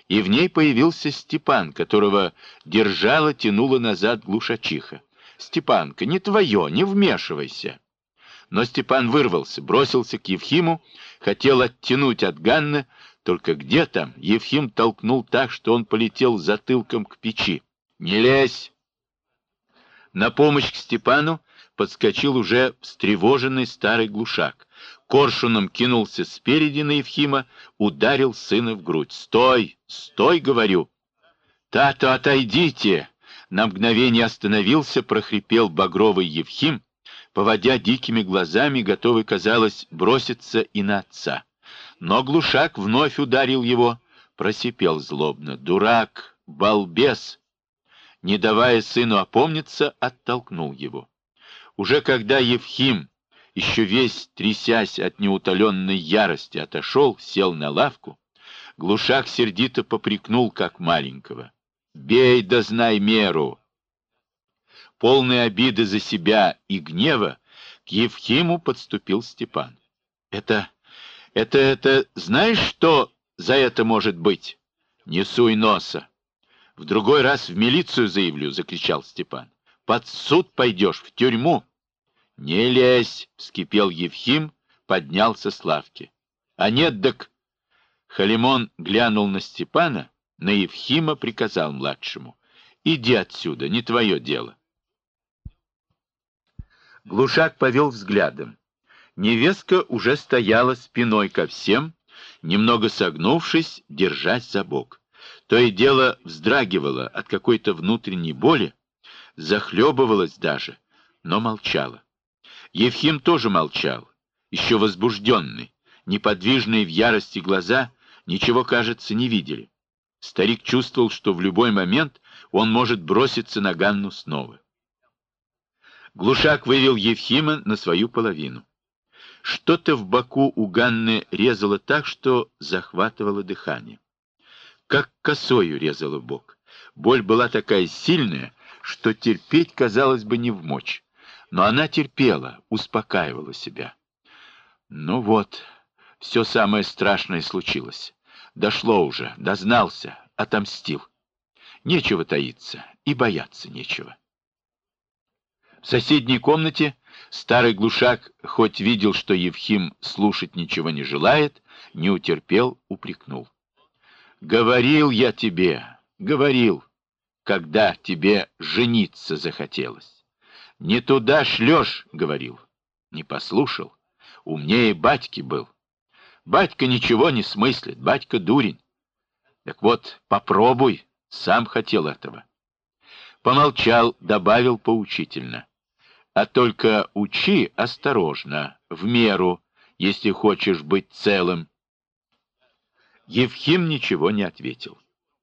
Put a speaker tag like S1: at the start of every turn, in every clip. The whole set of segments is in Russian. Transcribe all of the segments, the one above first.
S1: и в ней появился Степан, которого тянула назад глушачиха. «Степанка, не твое, не вмешивайся!» Но Степан вырвался, бросился к Евхиму, хотел оттянуть от Ганны, только где там Евхим толкнул так, что он полетел затылком к печи. «Не лезь!» На помощь к Степану подскочил уже встревоженный старый глушак. Коршуном кинулся спереди на Евхима, ударил сына в грудь. «Стой! Стой, говорю!» «Тато, отойдите!» На мгновение остановился, прохрипел багровый Евхим, поводя дикими глазами, готовый, казалось, броситься и на отца. Но глушак вновь ударил его, просипел злобно. «Дурак! Балбес!» Не давая сыну опомниться, оттолкнул его. Уже когда Евхим, еще весь трясясь от неутоленной ярости, отошел, сел на лавку, глушак сердито попрекнул, как маленького. «Бей да знай меру!» Полный обиды за себя и гнева, к Евхиму подступил Степан. Это, знаешь, что за это может быть? Не суй носа. В другой раз в милицию заявлю, закричал Степан. Под суд пойдешь, в тюрьму. Не лезь, вскипел Евхим, поднялся с лавки. А нет, так... Халимон глянул на Степана, на Евхима приказал младшему. Иди отсюда, не твое дело. Глушак повел взглядом. Невестка уже стояла спиной ко всем, немного согнувшись, держась за бок. То и дело вздрагивала от какой-то внутренней боли, захлебывалась даже, но молчала. Евхим тоже молчал, еще возбужденный, неподвижные в ярости глаза ничего, кажется, не видели. Старик чувствовал, что в любой момент он может броситься на Ганну снова. Глушак вывел Евхима на свою половину. Что-то в боку у Ганны резало так, что захватывало дыхание. Как косою резало в бок. Боль была такая сильная, что терпеть, казалось бы, не вмочь. Но она терпела, успокаивала себя. Ну вот, все самое страшное случилось. Дошло уже, дознался, отомстил. Нечего таиться, и бояться нечего. В соседней комнате старый глушак, хоть видел, что Евхим слушать ничего не желает, не утерпел, упрекнул. «Говорил я тебе, говорил, когда тебе жениться захотелось. Не туда шлешь, — говорил. Не послушал. Умнее батьки был. Батька ничего не смыслит, батька дурень. Так вот, попробуй, сам хотел этого». Помолчал, добавил поучительно. «А только учи осторожно, в меру, если хочешь быть целым». Евхим ничего не ответил.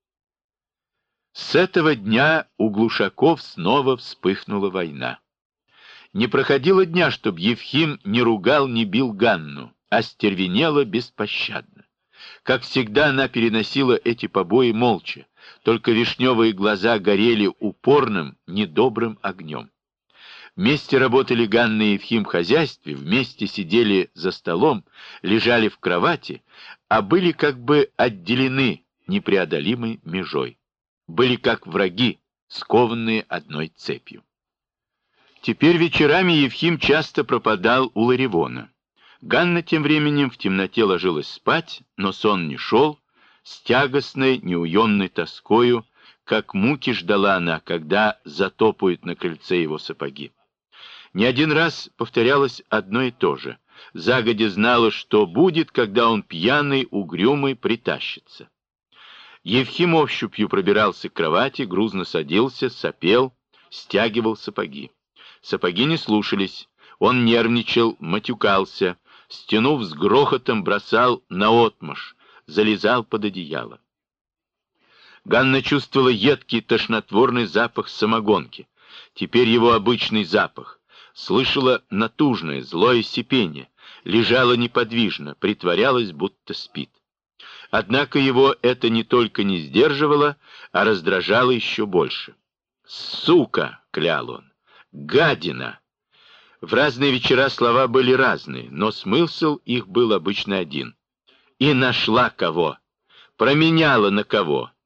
S1: С этого дня у глушаков снова вспыхнула война. Не проходило дня, чтоб Евхим не ругал, не бил Ганну, а стервенела беспощадно. Как всегда, она переносила эти побои молча, только вишневые глаза горели упорным, недобрым огнем. Вместе работали Ганна и Евхим в хозяйстве, вместе сидели за столом, лежали в кровати, а были как бы отделены непреодолимой межой. Были как враги, скованные одной цепью. Теперь вечерами Евхим часто пропадал у Ларивона. Ганна тем временем в темноте ложилась спать, но сон не шел, с тягостной, неуемной тоскою, как муки ждала она, когда затопают на крыльце его сапоги. Не один раз повторялось одно и то же. Загодя знала, что будет, когда он пьяный, угрюмый притащится. Евхим ощупью пробирался к кровати, грузно садился, сопел, стягивал сапоги. Сапоги не слушались, он нервничал, матюкался, стянув с грохотом, бросал наотмашь, залезал под одеяло. Ганна чувствовала едкий тошнотворный запах самогонки, теперь его обычный запах. Слышала натужное, злое сипение, лежала неподвижно, притворялась, будто спит. Однако его это не только не сдерживало, а раздражало еще больше. «Сука!» — клял он. «Гадина!» В разные вечера слова были разные, но смысл их был обычно один. «И нашла кого!» Променяла на кого?